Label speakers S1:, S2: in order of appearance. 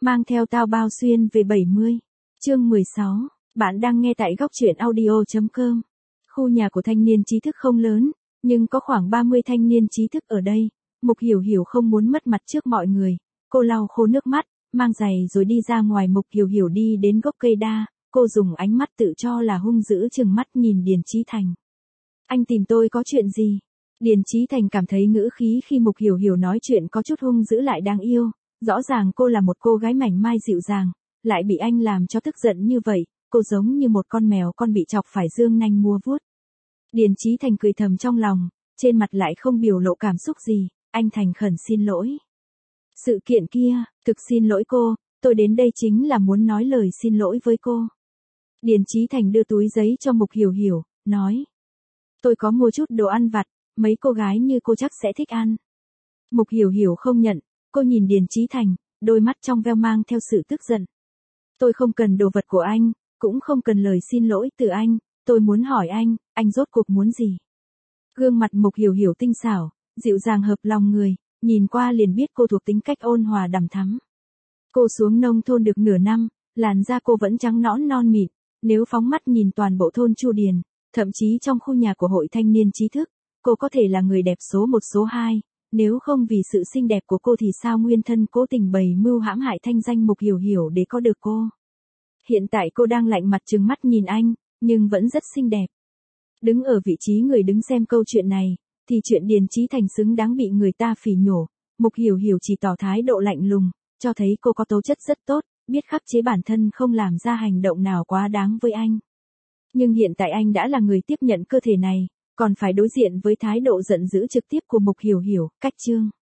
S1: mang theo tao bao xuyên về 70. Chương 16. Bạn đang nghe tại góc truyện audio.com. Khu nhà của thanh niên trí thức không lớn, nhưng có khoảng 30 thanh niên trí thức ở đây. Mục Hiểu Hiểu không muốn mất mặt trước mọi người. Cô lau khô nước mắt, mang giày rồi đi ra ngoài. Mục Hiểu Hiểu đi đến gốc cây đa, cô dùng ánh mắt tự cho là hung dữ trừng mắt nhìn Điền Chí Thành. Anh tìm tôi có chuyện gì? Điền Chí Thành cảm thấy ngữ khí khi Mục Hiểu Hiểu nói chuyện có chút hung dữ lại đáng yêu. Rõ ràng cô là một cô gái mảnh mai dịu dàng, lại bị anh làm cho tức giận như vậy, cô giống như một con mèo con bị chọc phải dương nanh múa vuốt. Điền Chí Thành cười thầm trong lòng, trên mặt lại không biểu lộ cảm xúc gì, anh thành khẩn xin lỗi. Sự kiện kia, thực xin lỗi cô, tôi đến đây chính là muốn nói lời xin lỗi với cô. Điền Chí Thành đưa túi giấy cho Mục Hiểu Hiểu, nói. Tôi có mua chút đồ ăn vặt, mấy cô gái như cô chắc sẽ thích ăn. Mục Hiểu Hiểu không nhận, cô nhìn Điền Chí Thành, đôi mắt trong veo mang theo sự tức giận. Tôi không cần đồ vật của anh, cũng không cần lời xin lỗi từ anh, tôi muốn hỏi anh rốt cuộc muốn gì? Gương mặt Mục Hiểu Hiểu tinh xảo, dịu dàng hợp lòng người, nhìn qua liền biết cô thuộc tính cách ôn hòa đằm thắm. Cô xuống nông thôn được nửa năm, làn da cô vẫn trắng nõn non mịn, nếu phóng mắt nhìn toàn bộ thôn Chu Điền, thậm chí trong khu nhà của hội thanh niên trí thức, cô có thể là người đẹp số 1 số 2, nếu không vì sự xinh đẹp của cô thì sao nguyên thân cố tình bày mưu hãm hại thanh danh Mục Hiểu Hiểu để có được cô. Hiện tại cô đang lạnh mặt trừng mắt nhìn anh, nhưng vẫn rất xinh đẹp. Đứng ở vị trí người đứng xem câu chuyện này, thì chuyện Điền Chí Thành xứng đáng bị người ta phỉ nhổ. Mục Hiểu Hiểu chỉ tỏ thái độ lạnh lùng, cho thấy cô có tố chất rất tốt, biết khắc chế bản thân không làm ra hành động nào quá đáng với anh. Nhưng hiện tại anh đã là người tiếp nhận cơ thể này, còn phải đối diện với thái độ giận dữ trực tiếp của Mục Hiểu Hiểu. Cách chương.